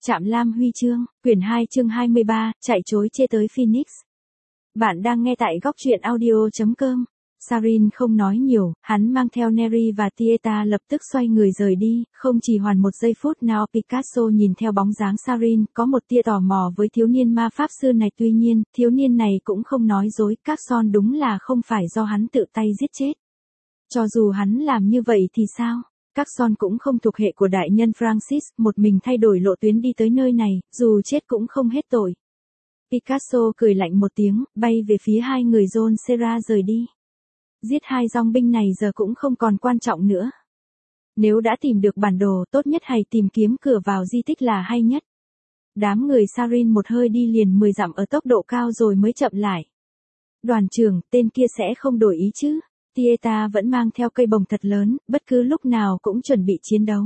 Trạm Lam Huy chương, quyển 2 chương 23, chạy trối chê tới Phoenix. Bạn đang nghe tại góc truyện audio.com. Sarin không nói nhiều, hắn mang theo Neri và Tieta lập tức xoay người rời đi, không chỉ hoàn một giây phút nào Picasso nhìn theo bóng dáng Sarin, có một tia tò mò với thiếu niên ma pháp sư này, tuy nhiên, thiếu niên này cũng không nói dối, các son đúng là không phải do hắn tự tay giết chết. Cho dù hắn làm như vậy thì sao? Các son cũng không thuộc hệ của đại nhân Francis, một mình thay đổi lộ tuyến đi tới nơi này, dù chết cũng không hết tội. Picasso cười lạnh một tiếng, bay về phía hai người John Serra rời đi. Giết hai dòng binh này giờ cũng không còn quan trọng nữa. Nếu đã tìm được bản đồ, tốt nhất hay tìm kiếm cửa vào di tích là hay nhất. Đám người Sarin một hơi đi liền 10 dặm ở tốc độ cao rồi mới chậm lại. Đoàn trưởng, tên kia sẽ không đổi ý chứ? Tieta vẫn mang theo cây bồng thật lớn, bất cứ lúc nào cũng chuẩn bị chiến đấu.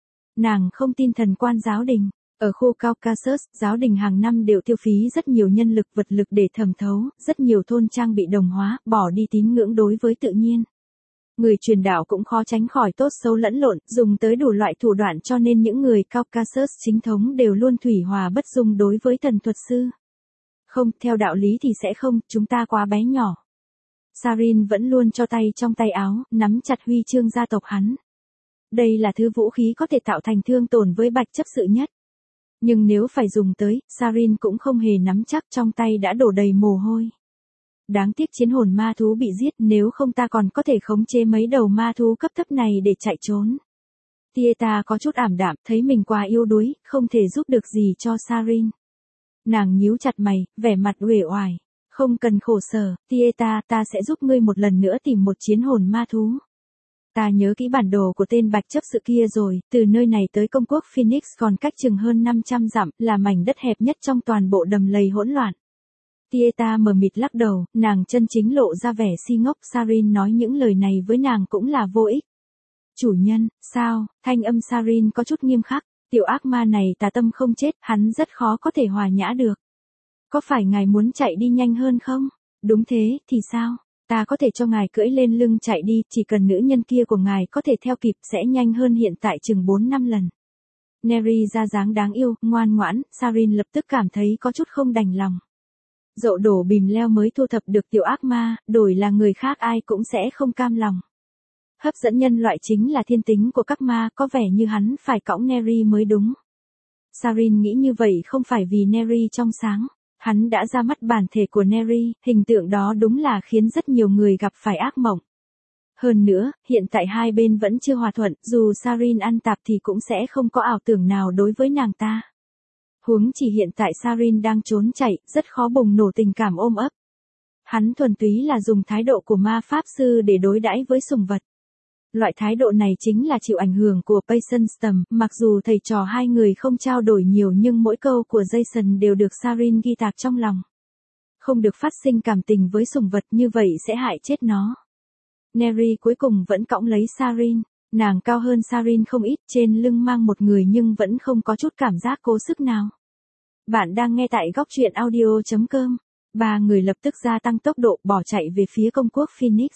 Nàng không tin thần quan giáo đình. Ở khu Caucasus, giáo đình hàng năm đều tiêu phí rất nhiều nhân lực vật lực để thẩm thấu, rất nhiều thôn trang bị đồng hóa, bỏ đi tín ngưỡng đối với tự nhiên. Người truyền đạo cũng khó tránh khỏi tốt xấu lẫn lộn, dùng tới đủ loại thủ đoạn, cho nên những người Caucasus chính thống đều luôn thủy hòa bất dung đối với thần thuật sư. Không, theo đạo lý thì sẽ không, chúng ta quá bé nhỏ. Sarin vẫn luôn cho tay trong tay áo, nắm chặt huy chương gia tộc hắn. Đây là thứ vũ khí có thể tạo thành thương tổn với bạch chấp sự nhất. Nhưng nếu phải dùng tới, Sarin cũng không hề nắm chắc, trong tay đã đổ đầy mồ hôi. Đáng tiếc chiến hồn ma thú bị giết, nếu không ta còn có thể khống chế mấy đầu ma thú cấp thấp này để chạy trốn. Tieta có chút ảm đạm, thấy mình quá yếu đuối, không thể giúp được gì cho Sarin. Nàng nhíu chặt mày, vẻ mặt uể oải. Không cần khổ sở, Tieta, ta sẽ giúp ngươi một lần nữa tìm một chiến hồn ma thú. Ta nhớ kỹ bản đồ của tên bạch chấp sự kia rồi, từ nơi này tới công quốc Phoenix còn cách chừng hơn 500 dặm, là mảnh đất hẹp nhất trong toàn bộ đầm lầy hỗn loạn. Tieta mờ mịt lắc đầu, nàng chân chính lộ ra vẻ si ngốc. Sarin nói những lời này với nàng cũng là vô ích. Chủ nhân, sao? Thanh âm Sarin có chút nghiêm khắc, tiểu ác ma này tà tâm không chết, hắn rất khó có thể hòa nhã được. Có phải ngài muốn chạy đi nhanh hơn không? Đúng thế, thì sao? Ta có thể cho ngài cưỡi lên lưng chạy đi, chỉ cần nữ nhân kia của ngài có thể theo kịp sẽ nhanh hơn hiện tại chừng 4-5 lần. Neri ra dáng đáng yêu, ngoan ngoãn, Sarin lập tức cảm thấy có chút không đành lòng. Dậu đổ bìm leo mới thu thập được tiểu ác ma, đổi là người khác ai cũng sẽ không cam lòng. Hấp dẫn nhân loại chính là thiên tính của các ma, có vẻ như hắn phải cõng Neri mới đúng. Sarin nghĩ như vậy không phải vì Neri trong sáng. Hắn đã ra mắt bản thể của Neri, hình tượng đó đúng là khiến rất nhiều người gặp phải ác mộng. Hơn nữa, hiện tại hai bên vẫn chưa hòa thuận, dù Sarin ăn tạp thì cũng sẽ không có ảo tưởng nào đối với nàng ta. Huống chỉ hiện tại Sarin đang trốn chạy, rất khó bùng nổ tình cảm ôm ấp. Hắn thuần túy là dùng thái độ của ma pháp sư để đối đãi với sủng vật. Loại thái độ này chính là chịu ảnh hưởng của Patience, mặc dù thầy trò hai người không trao đổi nhiều nhưng mỗi câu của Jason đều được Sarin ghi tạc trong lòng. Không được phát sinh cảm tình với sủng vật, như vậy sẽ hại chết nó. Neri cuối cùng vẫn cõng lấy Sarin, nàng cao hơn Sarin không ít, trên lưng mang một người nhưng vẫn không có chút cảm giác cố sức nào. Bạn đang nghe tại góc truyện audio.com. Ba người lập tức gia tăng tốc độ bỏ chạy về phía công quốc Phoenix.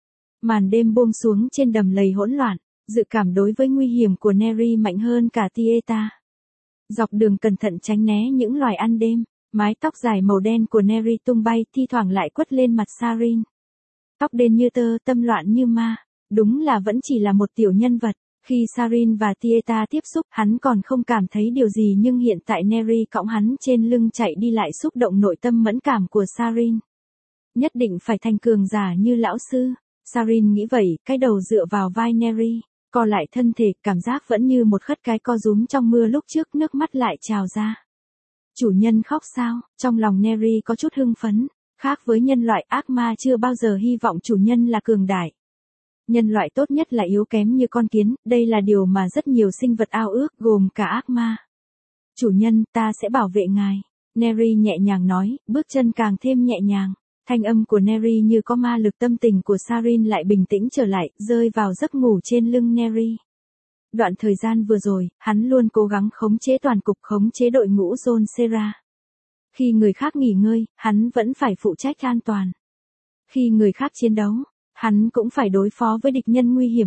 Màn đêm buông xuống trên đầm lầy hỗn loạn, dự cảm đối với nguy hiểm của Neri mạnh hơn cả Tieta. Dọc đường cẩn thận tránh né những loài ăn đêm, mái tóc dài màu đen của Neri tung bay, thi thoảng lại quất lên mặt Sarin. Tóc đen như tơ, tâm loạn như ma, đúng là vẫn chỉ là một tiểu nhân vật. Khi Sarin và Tieta tiếp xúc, hắn còn không cảm thấy điều gì, nhưng hiện tại Neri cõng hắn trên lưng chạy đi lại xúc động nội tâm mẫn cảm của Sarin. Nhất định phải thành cường giả như lão sư. Sarin nghĩ vậy, cái đầu dựa vào vai Neri, co lại thân thể, cảm giác vẫn như một khất cái co rúm trong mưa lúc trước, nước mắt lại trào ra. Chủ nhân khóc sao? Trong lòng Neri có chút hưng phấn, khác với nhân loại, ác ma chưa bao giờ hy vọng chủ nhân là cường đại. Nhân loại tốt nhất là yếu kém như con kiến, đây là điều mà rất nhiều sinh vật ao ước, gồm cả ác ma. Chủ nhân, ta sẽ bảo vệ ngài. Neri nhẹ nhàng nói, bước chân càng thêm nhẹ nhàng. Thanh âm của Neri như có ma lực, tâm tình của Sarin lại bình tĩnh trở lại, rơi vào giấc ngủ trên lưng Neri. Đoạn thời gian vừa rồi, hắn luôn cố gắng khống chế toàn cục, khống chế đội ngũ John Serra. Khi người khác nghỉ ngơi, hắn vẫn phải phụ trách an toàn. Khi người khác chiến đấu, hắn cũng phải đối phó với địch nhân nguy hiểm nhất.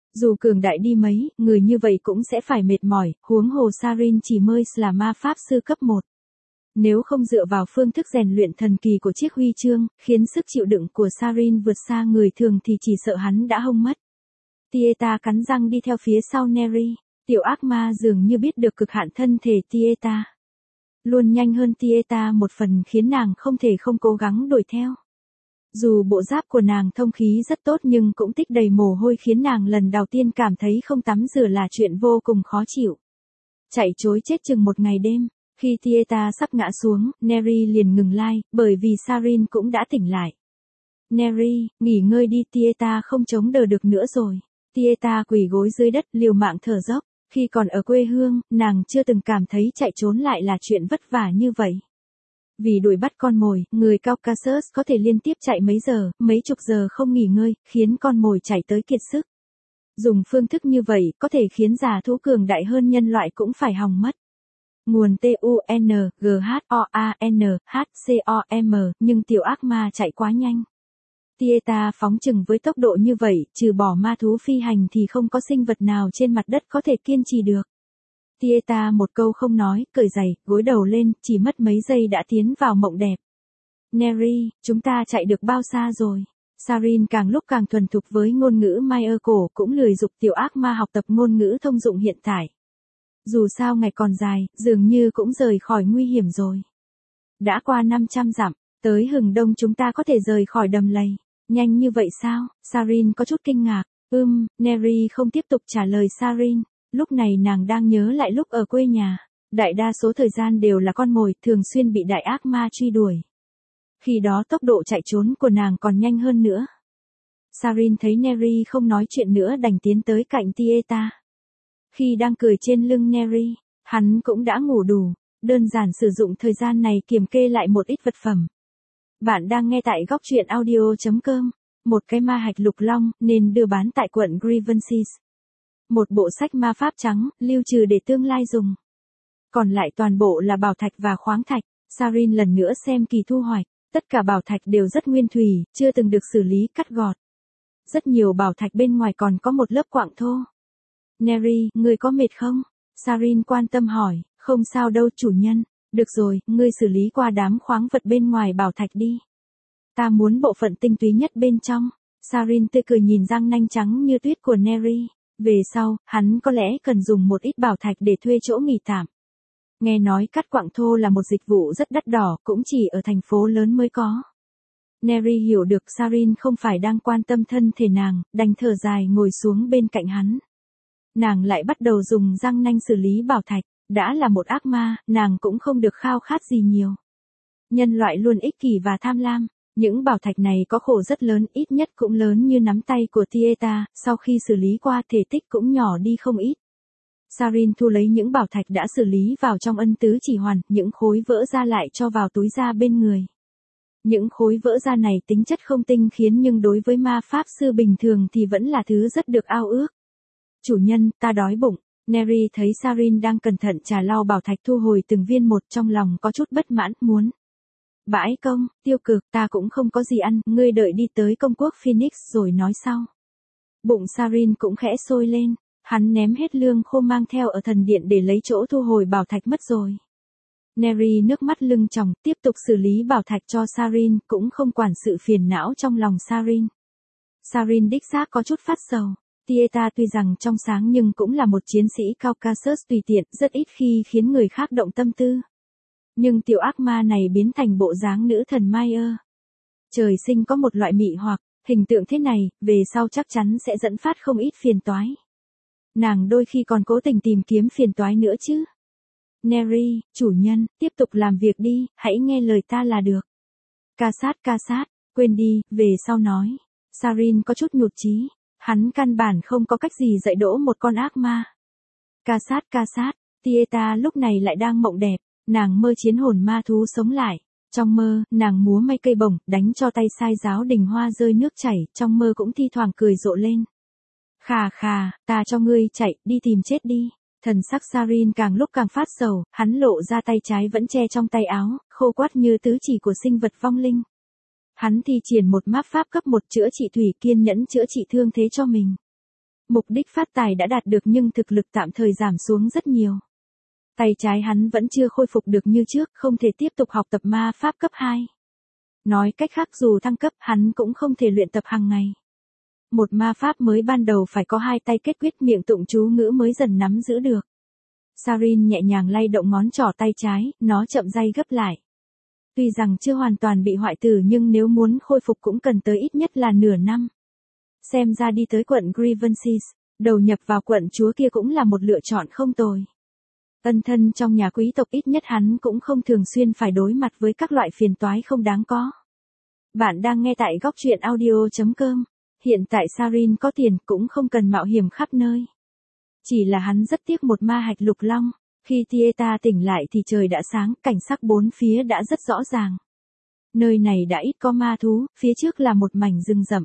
Dù cường đại đi mấy, người như vậy cũng sẽ phải mệt mỏi, huống hồ Sarin chỉ mới là ma pháp sư cấp 1. Nếu không dựa vào phương thức rèn luyện thần kỳ của chiếc huy chương, khiến sức chịu đựng của Sarin vượt xa người thường thì chỉ sợ hắn đã hông mất. Tieta cắn răng đi theo phía sau Neri. Tiểu ác ma dường như biết được cực hạn thân thể Tieta. Luôn nhanh hơn Tieta một phần khiến nàng không thể không cố gắng đuổi theo. Dù bộ giáp của nàng thông khí rất tốt nhưng cũng tích đầy mồ hôi khiến nàng lần đầu tiên cảm thấy không tắm rửa là chuyện vô cùng khó chịu. Chạy trối chết chừng một ngày đêm. Khi Tieta sắp ngã xuống, Neri liền ngừng lai, bởi vì Sarin cũng đã tỉnh lại. Neri, nghỉ ngơi đi, Tieta không chống đỡ được nữa rồi. Tieta quỳ gối dưới đất liều mạng thở dốc. Khi còn ở quê hương, nàng chưa từng cảm thấy chạy trốn lại là chuyện vất vả như vậy. Vì đuổi bắt con mồi, người Caucasus có thể liên tiếp chạy mấy giờ, mấy chục giờ không nghỉ ngơi, khiến con mồi chạy tới kiệt sức. Dùng phương thức như vậy, có thể khiến già thú cường đại hơn nhân loại cũng phải hòng mất. Nguồn TUNGHOANHCOM, nhưng tiểu ác ma chạy quá nhanh. Tieta phóng chừng với tốc độ như vậy, trừ bỏ ma thú phi hành thì không có sinh vật nào trên mặt đất có thể kiên trì được. Tieta một câu không nói, cởi giày, gối đầu lên, chỉ mất mấy giây đã tiến vào mộng đẹp. Neri, chúng ta chạy được bao xa rồi? Sarin càng lúc càng thuần thục với ngôn ngữ Maya cổ, cũng lười dục tiểu ác ma học tập ngôn ngữ thông dụng hiện tại. Dù sao ngày còn dài, dường như cũng rời khỏi nguy hiểm rồi. Đã qua 500 dặm, tới hừng đông chúng ta có thể rời khỏi đầm lầy. Nhanh như vậy sao? Sarin có chút kinh ngạc. Neri không tiếp tục trả lời Sarin. Lúc này nàng đang nhớ lại lúc ở quê nhà. Đại đa số thời gian đều là con mồi, thường xuyên bị đại ác ma truy đuổi. Khi đó tốc độ chạy trốn của nàng còn nhanh hơn nữa. Sarin thấy Neri không nói chuyện nữa đành tiến tới cạnh Tieta. Khi đang cười trên lưng Neri, hắn cũng đã ngủ đủ, đơn giản sử dụng thời gian này kiểm kê lại một ít vật phẩm. Bạn đang nghe tại góc truyện audio.com, một cái ma hạch lục long nên đưa bán tại quận Grievances. Một bộ sách ma pháp trắng, lưu trừ để tương lai dùng. Còn lại toàn bộ là bảo thạch và khoáng thạch. Sarin lần nữa xem kỳ thu hoạch, tất cả bảo thạch đều rất nguyên thủy, chưa từng được xử lý cắt gọt. Rất nhiều bảo thạch bên ngoài còn có một lớp quặng thô. Neri, ngươi có mệt không? Sarin quan tâm hỏi, không sao đâu chủ nhân, được rồi, ngươi xử lý qua đám khoáng vật bên ngoài bảo thạch đi. Ta muốn bộ phận tinh túy nhất bên trong. Sarin tươi cười nhìn răng nanh trắng như tuyết của Neri. Về sau, hắn có lẽ cần dùng một ít bảo thạch để thuê chỗ nghỉ tạm. Nghe nói cắt quặng thô là một dịch vụ rất đắt đỏ, cũng chỉ ở thành phố lớn mới có. Neri hiểu được Sarin không phải đang quan tâm thân thể nàng, đành thở dài ngồi xuống bên cạnh hắn. Nàng lại bắt đầu dùng răng nanh xử lý bảo thạch, đã là một ác ma, nàng cũng không được khao khát gì nhiều. Nhân loại luôn ích kỷ và tham lam, những bảo thạch này có khổ rất lớn, ít nhất cũng lớn như nắm tay của Tieta, sau khi xử lý qua thể tích cũng nhỏ đi không ít. Sarin thu lấy những bảo thạch đã xử lý vào trong ân tứ chỉ hoàn, những khối vỡ ra lại cho vào túi da bên người. Những khối vỡ da này tính chất không tinh khiến nhưng đối với ma pháp sư bình thường thì vẫn là thứ rất được ao ước. Chủ nhân, ta đói bụng. Neri thấy Sarin đang cẩn thận trà lau bảo thạch thu hồi từng viên một, trong lòng có chút bất mãn, muốn. Bãi công, tiêu cực, ta cũng không có gì ăn, ngươi đợi đi tới công quốc Phoenix rồi nói sau. Bụng Sarin cũng khẽ sôi lên, hắn ném hết lương khô mang theo ở thần điện để lấy chỗ thu hồi bảo thạch mất rồi. Neri nước mắt lưng tròng, tiếp tục xử lý bảo thạch cho Sarin, cũng không quản sự phiền não trong lòng Sarin. Sarin đích xác có chút phát sầu. Tieta tuy rằng trong sáng nhưng cũng là một chiến sĩ Caucasus tùy tiện, rất ít khi khiến người khác động tâm tư. Nhưng tiểu ác ma này biến thành bộ dáng nữ thần Maya. Trời sinh có một loại mị hoặc, hình tượng thế này, về sau chắc chắn sẽ dẫn phát không ít phiền toái. Nàng đôi khi còn cố tình tìm kiếm phiền toái nữa chứ. Neri, chủ nhân, tiếp tục làm việc đi, hãy nghe lời ta là được. Ca sát, quên đi, về sau nói. Sarin có chút nhụt chí. Hắn căn bản không có cách gì dạy dỗ một con ác ma. Ca sát, Tieta lúc này lại đang mộng đẹp, nàng mơ chiến hồn ma thú sống lại. Trong mơ, nàng múa may cây bổng, đánh cho tay sai giáo đình hoa rơi nước chảy, trong mơ cũng thi thoảng cười rộ lên. Khà, ta cho ngươi chạy, đi tìm chết đi. Thần sắc Sarin càng lúc càng phát sầu, hắn lộ ra tay trái vẫn che trong tay áo, khô quắt như tứ chỉ của sinh vật vong linh. Hắn thi triển một máp pháp cấp 1 chữa trị thủy, kiên nhẫn chữa trị thương thế cho mình. Mục đích phát tài đã đạt được nhưng thực lực tạm thời giảm xuống rất nhiều. Tay trái hắn vẫn chưa khôi phục được như trước, không thể tiếp tục học tập ma pháp cấp 2. Nói cách khác dù thăng cấp hắn cũng không thể luyện tập hàng ngày. Một ma pháp mới ban đầu phải có hai tay kết quyết miệng tụng chú ngữ mới dần nắm giữ được. Sarin nhẹ nhàng lay động ngón trỏ tay trái, nó chậm day gấp lại. Tuy rằng chưa hoàn toàn bị hoại tử nhưng nếu muốn khôi phục cũng cần tới ít nhất là nửa năm. Xem ra đi tới quận Grievances, đầu nhập vào quận chúa kia cũng là một lựa chọn không tồi. Ân thân trong nhà quý tộc ít nhất hắn cũng không thường xuyên phải đối mặt với các loại phiền toái không đáng có. Bạn đang nghe tại góc truyện audio.com. Hiện tại Sarin có tiền cũng không cần mạo hiểm khắp nơi. Chỉ là hắn rất tiếc một ma hạch lục long. Khi Tieta tỉnh lại thì trời đã sáng, cảnh sắc bốn phía đã rất rõ ràng. Nơi này đã ít có ma thú, phía trước là một mảnh rừng rậm.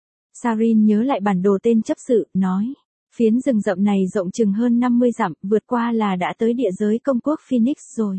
Sarin nhớ lại bản đồ tên chấp sự, nói. Phiến rừng rậm này rộng chừng hơn 50 dặm, vượt qua là đã tới địa giới công quốc Phoenix rồi.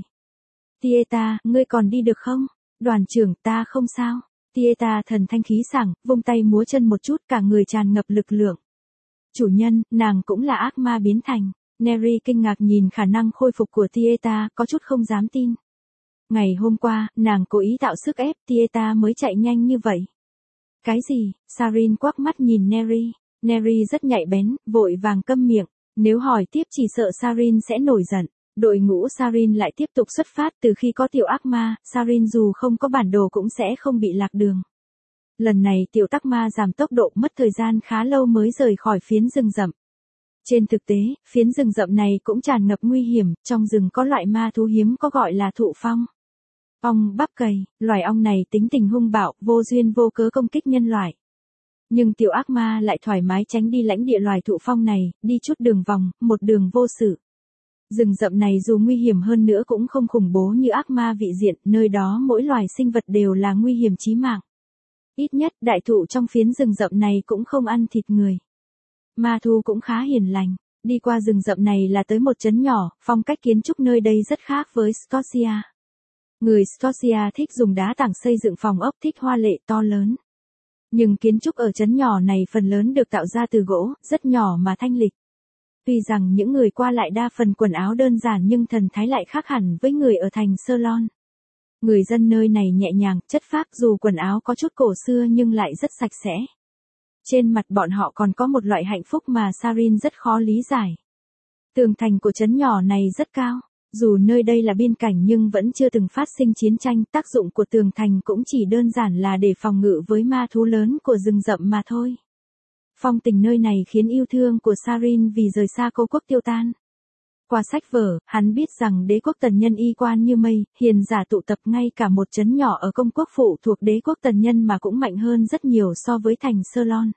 Tieta, ngươi còn đi được không? Đoàn trưởng, ta không sao. Tieta thần thanh khí sảng, vung tay múa chân một chút, cả người tràn ngập lực lượng. Chủ nhân, nàng cũng là ác ma biến thành. Neri kinh ngạc nhìn khả năng khôi phục của Tieta, có chút không dám tin. Ngày hôm qua, nàng cố ý tạo sức ép, Tieta mới chạy nhanh như vậy. Cái gì? Sarin quắc mắt nhìn Neri. Neri rất nhạy bén, vội vàng câm miệng. Nếu hỏi tiếp chỉ sợ Sarin sẽ nổi giận. Đội ngũ Sarin lại tiếp tục xuất phát từ khi có tiểu ác ma, Sarin dù không có bản đồ cũng sẽ không bị lạc đường. Lần này tiểu ác ma giảm tốc độ mất thời gian khá lâu mới rời khỏi phiến rừng rậm. Trên thực tế, phiến rừng rậm này cũng tràn ngập nguy hiểm, trong rừng có loại ma thú hiếm có gọi là thụ phong. Ong bắp cày, loài ong này tính tình hung bạo, vô duyên vô cớ công kích nhân loại. Nhưng tiểu ác ma lại thoải mái tránh đi lãnh địa loài thụ phong này, đi chút đường vòng, một đường vô sự. Rừng rậm này dù nguy hiểm hơn nữa cũng không khủng bố như ác ma vị diện, nơi đó mỗi loài sinh vật đều là nguy hiểm chí mạng. Ít nhất đại thụ trong phiến rừng rậm này cũng không ăn thịt người. Ma thú cũng khá hiền lành. Đi qua rừng rậm này là tới một trấn nhỏ, phong cách kiến trúc nơi đây rất khác với Scotia. Người Scotia thích dùng đá tảng xây dựng phòng ốc, thích hoa lệ to lớn. Nhưng kiến trúc ở trấn nhỏ này phần lớn được tạo ra từ gỗ, rất nhỏ mà thanh lịch. Tuy rằng những người qua lại đa phần quần áo đơn giản nhưng thần thái lại khác hẳn với người ở thành Ceylon. Người dân nơi này nhẹ nhàng, chất phác dù quần áo có chút cổ xưa nhưng lại rất sạch sẽ. Trên mặt bọn họ còn có một loại hạnh phúc mà Sarin rất khó lý giải. Tường thành của trấn nhỏ này rất cao. Dù nơi đây là biên cảnh nhưng vẫn chưa từng phát sinh chiến tranh, tác dụng của tường thành cũng chỉ đơn giản là để phòng ngự với ma thú lớn của rừng rậm mà thôi. Phong tình nơi này khiến yêu thương của Sarin vì rời xa cô quốc tiêu tan. Qua sách vở, hắn biết rằng đế quốc tần nhân y quan như mây, hiền giả tụ tập, ngay cả một trấn nhỏ ở công quốc phụ thuộc đế quốc tần nhân mà cũng mạnh hơn rất nhiều so với thành Ceylon.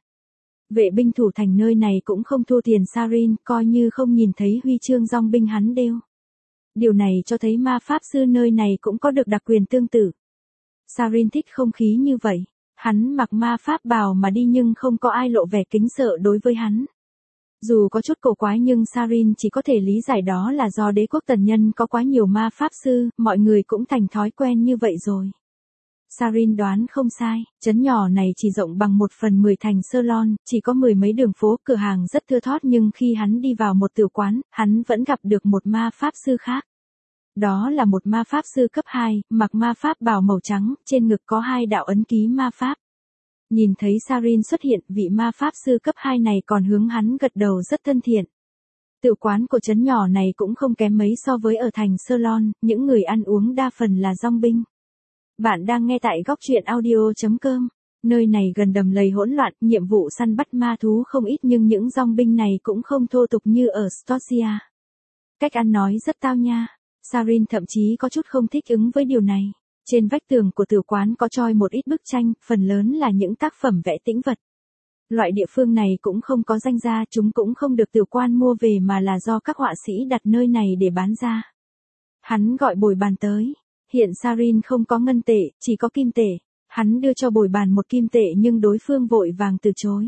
Vệ binh thủ thành nơi này cũng không thua tiền Sarin, coi như không nhìn thấy huy chương dòng binh hắn đeo. Điều này cho thấy ma pháp sư nơi này cũng có được đặc quyền tương tự. Sarin thích không khí như vậy. Hắn mặc ma pháp bào mà đi nhưng không có ai lộ vẻ kính sợ đối với hắn. Dù có chút cổ quái nhưng Sarin chỉ có thể lý giải đó là do đế quốc tần nhân có quá nhiều ma pháp sư, mọi người cũng thành thói quen như vậy rồi. Sarin đoán không sai, trấn nhỏ này chỉ rộng bằng 1/10 thành Ceylon, chỉ có mười mấy đường phố, cửa hàng rất thưa thớt nhưng khi hắn đi vào một tiểu quán, hắn vẫn gặp được một ma pháp sư khác. Đó là một ma pháp sư cấp 2, mặc ma pháp bào màu trắng, trên ngực có 2 đạo ấn ký ma pháp. Nhìn thấy Sarin xuất hiện, vị ma pháp sư cấp 2 này còn hướng hắn gật đầu rất thân thiện. Tiểu quán của trấn nhỏ này cũng không kém mấy so với ở thành Ceylon, những người ăn uống đa phần là dòng binh. Bạn đang nghe tại góc truyện audio.com. Nơi này gần đầm lầy hỗn loạn, nhiệm vụ săn bắt ma thú không ít nhưng những dòng binh này cũng không thô tục như ở Scotia. Cách ăn nói rất tao nha. Sarin thậm chí có chút không thích ứng với điều này. Trên vách tường của tiểu quán có troi một ít bức tranh, phần lớn là những tác phẩm vẽ tĩnh vật. Loại địa phương này cũng không có danh gia, chúng cũng không được tiểu quan mua về mà là do các họa sĩ đặt nơi này để bán ra. Hắn gọi bồi bàn tới. Hiện Sarin không có ngân tệ, chỉ có kim tệ. Hắn đưa cho bồi bàn một kim tệ nhưng đối phương vội vàng từ chối.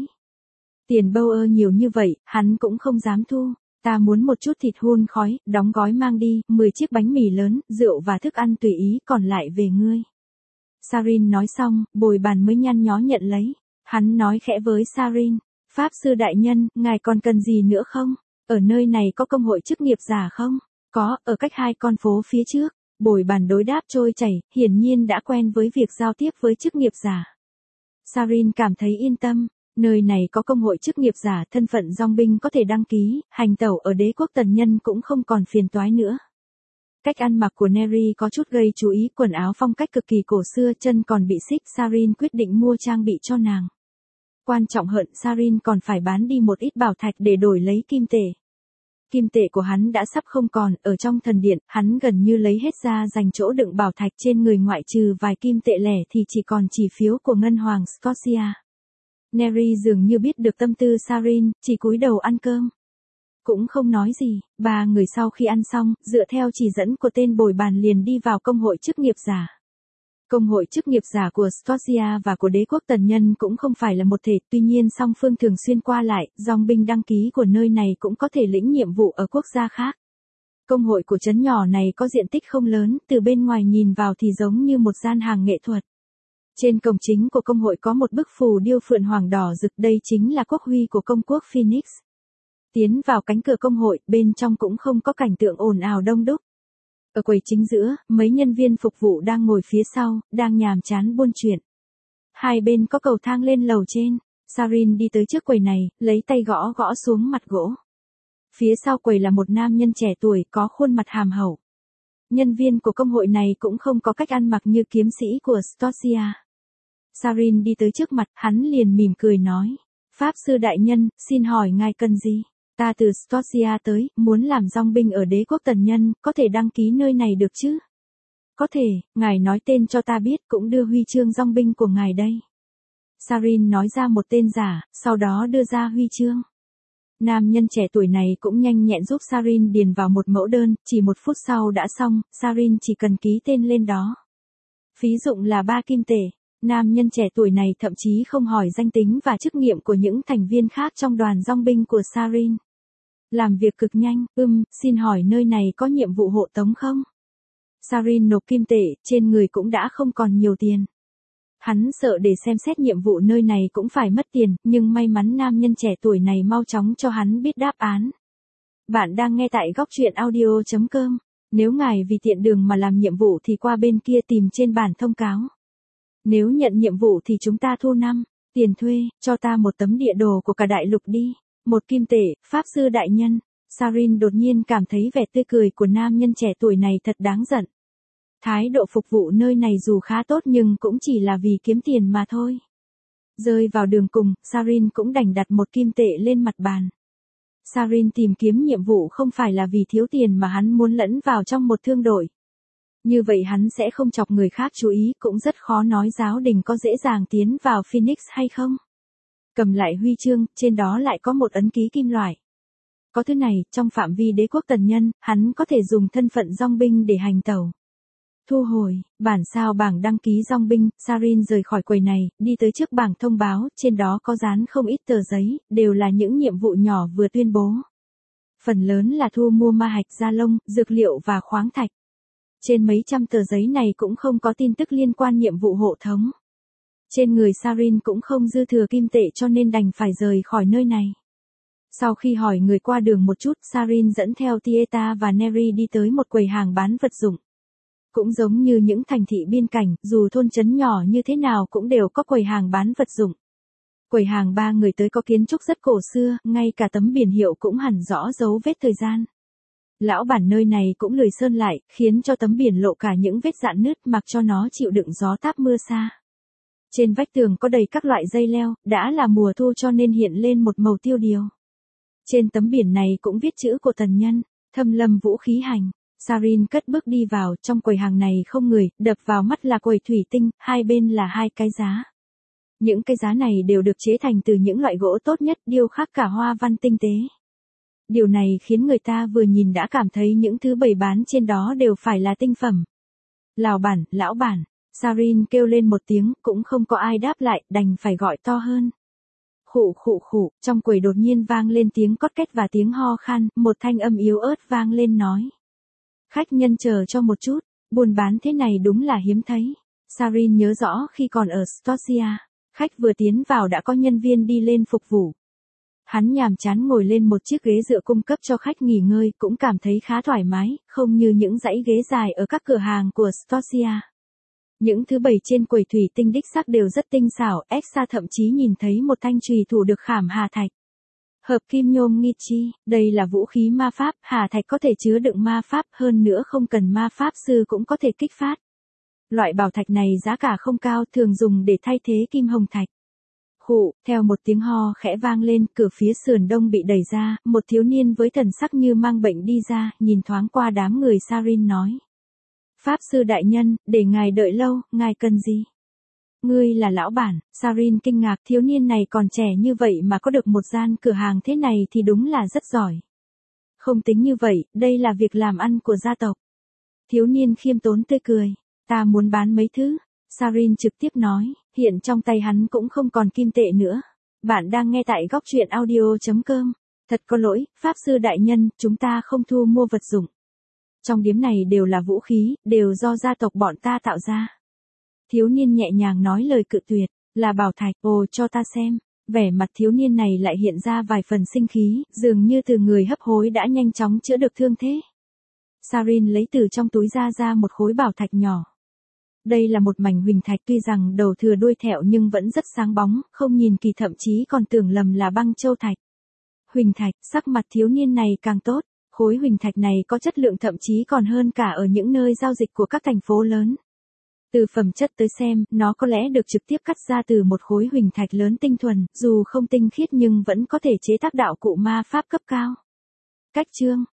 Tiền bâu ơ nhiều như vậy, hắn cũng không dám thu. Ta muốn một chút thịt hun khói, đóng gói mang đi, 10 chiếc bánh mì lớn, rượu và thức ăn tùy ý, còn lại về ngươi. Sarin nói xong, bồi bàn mới nhăn nhó nhận lấy. Hắn nói khẽ với Sarin, Pháp sư đại nhân, ngài còn cần gì nữa không? Ở nơi này có công hội chức nghiệp giả không? Có, ở cách 2 con phố phía trước. Bồi bàn đối đáp trôi chảy, hiển nhiên đã quen với việc giao tiếp với chức nghiệp giả. Sarin cảm thấy yên tâm, nơi này có công hội chức nghiệp giả, thân phận dòng binh có thể đăng ký, hành tẩu ở đế quốc tần nhân cũng không còn phiền toái nữa. Cách ăn mặc của Neri có chút gây chú ý, quần áo phong cách cực kỳ cổ xưa, chân còn bị xích. Sarin quyết định mua trang bị cho nàng. Quan trọng hơn, Sarin còn phải bán đi một ít bảo thạch để đổi lấy kim tệ. Kim tệ của hắn đã sắp không còn, ở trong thần điện, hắn gần như lấy hết ra dành chỗ đựng bảo thạch trên người, ngoại trừ vài kim tệ lẻ thì chỉ còn chỉ phiếu của ngân hoàng Scotia. Neri dường như biết được tâm tư Sarin, chỉ cúi đầu ăn cơm. Cũng không nói gì, 3 người sau khi ăn xong, dựa theo chỉ dẫn của tên bồi bàn liền đi vào công hội chức nghiệp giả. Công hội chức nghiệp giả của Scotia và của đế quốc tần nhân cũng không phải là một thể, tuy nhiên song phương thường xuyên qua lại, dòng binh đăng ký của nơi này cũng có thể lĩnh nhiệm vụ ở quốc gia khác. Công hội của trấn nhỏ này có diện tích không lớn, từ bên ngoài nhìn vào thì giống như một gian hàng nghệ thuật. Trên cổng chính của công hội có một bức phù điêu phượng hoàng đỏ rực, đây chính là quốc huy của công quốc Phoenix. Tiến vào cánh cửa công hội, bên trong cũng không có cảnh tượng ồn ào đông đúc. Ở quầy chính giữa, mấy nhân viên phục vụ đang ngồi phía sau, đang nhàm chán buôn chuyện. Hai bên có cầu thang lên lầu trên. Sarin đi tới trước quầy này, lấy tay gõ gõ xuống mặt gỗ. Phía sau quầy là một nam nhân trẻ tuổi có khuôn mặt hàm hậu. Nhân viên của công hội này cũng không có cách ăn mặc như kiếm sĩ của Scotia. Sarin đi tới trước mặt, hắn liền mỉm cười nói. Pháp sư đại nhân, xin hỏi ngài cần gì? Ta từ Scotia tới, muốn làm dòng binh ở đế quốc tần nhân, có thể đăng ký nơi này được chứ? Có thể, ngài nói tên cho ta biết, cũng đưa huy chương dòng binh của ngài đây. Sarin nói ra một tên giả, sau đó đưa ra huy chương. Nam nhân trẻ tuổi này cũng nhanh nhẹn giúp Sarin điền vào một mẫu đơn, chỉ 1 phút sau đã xong, Sarin chỉ cần ký tên lên đó. Phí dụng là 3 kim tệ. Nam nhân trẻ tuổi này thậm chí không hỏi danh tính và chức nhiệm của những thành viên khác trong đoàn dòng binh của Sarin. Làm việc cực nhanh, xin hỏi nơi này có nhiệm vụ hộ tống không? Sarin nộp kim tệ, trên người cũng đã không còn nhiều tiền. Hắn sợ để xem xét nhiệm vụ nơi này cũng phải mất tiền, nhưng may mắn nam nhân trẻ tuổi này mau chóng cho hắn biết đáp án. Bạn đang nghe tại góc truyện audio.com. Nếu ngài vì tiện đường mà làm nhiệm vụ thì qua bên kia tìm trên bản thông cáo. Nếu nhận nhiệm vụ thì chúng ta thu 5 tiền thuê, cho ta một tấm địa đồ của cả đại lục đi. 1 kim tệ, pháp sư đại nhân. Sarin đột nhiên cảm thấy vẻ tươi cười của nam nhân trẻ tuổi này thật đáng giận. Thái độ phục vụ nơi này dù khá tốt nhưng cũng chỉ là vì kiếm tiền mà thôi. Rơi vào đường cùng, Sarin cũng đành đặt 1 kim tệ lên mặt bàn. Sarin tìm kiếm nhiệm vụ không phải là vì thiếu tiền mà hắn muốn lẫn vào trong một thương đội. Như vậy hắn sẽ không chọc người khác chú ý, cũng rất khó nói giáo đình có dễ dàng tiến vào Phoenix hay không. Cầm lại huy chương, trên đó lại có một ấn ký kim loại. Có thứ này, trong phạm vi đế quốc tần nhân, hắn có thể dùng thân phận dòng binh để hành tẩu. Thu hồi, bản sao bảng đăng ký dòng binh, Sarin rời khỏi quầy này, đi tới trước bảng thông báo, trên đó có dán không ít tờ giấy, đều là những nhiệm vụ nhỏ vừa tuyên bố. Phần lớn là thu mua ma hạch da lông, dược liệu và khoáng thạch. Trên mấy trăm tờ giấy này cũng không có tin tức liên quan nhiệm vụ hộ tống. Trên người Sarin cũng không dư thừa kim tệ cho nên đành phải rời khỏi nơi này. Sau khi hỏi người qua đường một chút, Sarin dẫn theo Tieta và Neri đi tới một quầy hàng bán vật dụng. Cũng giống như những thành thị biên cảnh, dù thôn trấn nhỏ như thế nào cũng đều có quầy hàng bán vật dụng. Quầy hàng 3 người tới có kiến trúc rất cổ xưa, ngay cả tấm biển hiệu cũng hẳn rõ dấu vết thời gian. Lão bản nơi này cũng lười sơn lại, khiến cho tấm biển lộ cả những vết rạn nứt, mặc cho nó chịu đựng gió táp mưa xa. Trên vách tường có đầy các loại dây leo, đã là mùa thu cho nên hiện lên một màu tiêu điều. Trên tấm biển này cũng viết chữ của tần nhân, Thâm Lâm Vũ Khí Hành. Sarin cất bước đi vào, trong quầy hàng này không người, đập vào mắt là quầy thủy tinh, hai bên là 2 cái giá. Những cái giá này đều được chế thành từ những loại gỗ tốt nhất, điêu khắc cả hoa văn tinh tế. Điều này khiến người ta vừa nhìn đã cảm thấy những thứ bày bán trên đó đều phải là tinh phẩm. Lão bản, Sarin kêu lên một tiếng, cũng không có ai đáp lại, đành phải gọi to hơn. Khụ, trong quầy đột nhiên vang lên tiếng cót két và tiếng ho khan, một thanh âm yếu ớt vang lên nói. Khách nhân chờ cho một chút, buôn bán thế này đúng là hiếm thấy. Sarin nhớ rõ khi còn ở Scotia, khách vừa tiến vào đã có nhân viên đi lên phục vụ. Hắn nhàm chán ngồi lên một chiếc ghế dựa cung cấp cho khách nghỉ ngơi, cũng cảm thấy khá thoải mái, không như những dãy ghế dài ở các cửa hàng của Stocia. Những thứ bày trên quầy thủy tinh đích xác đều rất tinh xảo, Exa thậm chí nhìn thấy một thanh chùy thủ được khảm hà thạch. Hợp kim nhôm nghi chi, đây là vũ khí ma pháp, hà thạch có thể chứa đựng ma pháp, hơn nữa không cần ma pháp sư cũng có thể kích phát. Loại bảo thạch này giá cả không cao, thường dùng để thay thế kim hồng thạch. Khụ, theo một tiếng ho khẽ vang lên, cửa phía sườn đông bị đẩy ra, một thiếu niên với thần sắc như mang bệnh đi ra, nhìn thoáng qua đám người Sarin nói. Pháp sư đại nhân, để ngài đợi lâu, ngài cần gì? Ngươi là lão bản, Sarin kinh ngạc, thiếu niên này còn trẻ như vậy mà có được một gian cửa hàng thế này thì đúng là rất giỏi. Không tính như vậy, đây là việc làm ăn của gia tộc. Thiếu niên khiêm tốn tươi cười, ta muốn bán mấy thứ. Sarin trực tiếp nói, hiện trong tay hắn cũng không còn kim tệ nữa. Bạn đang nghe tại góc truyện audio.com. Thật có lỗi, Pháp sư đại nhân, chúng ta không thu mua vật dụng. Trong điếm này đều là vũ khí, đều do gia tộc bọn ta tạo ra. Thiếu niên nhẹ nhàng nói lời cự tuyệt, là bảo thạch, ồ cho ta xem. Vẻ mặt thiếu niên này lại hiện ra vài phần sinh khí, dường như từ người hấp hối đã nhanh chóng chữa được thương thế. Sarin lấy từ trong túi ra một khối bảo thạch nhỏ. Đây là một mảnh huỳnh thạch, tuy rằng đầu thừa đuôi thẹo nhưng vẫn rất sáng bóng, không nhìn kỳ thậm chí còn tưởng lầm là băng châu thạch. Huỳnh thạch, sắc mặt thiếu niên này càng tốt, khối huỳnh thạch này có chất lượng thậm chí còn hơn cả ở những nơi giao dịch của các thành phố lớn. Từ phẩm chất tới xem, nó có lẽ được trực tiếp cắt ra từ một khối huỳnh thạch lớn tinh thuần, dù không tinh khiết nhưng vẫn có thể chế tác đạo cụ ma pháp cấp cao. Cách chương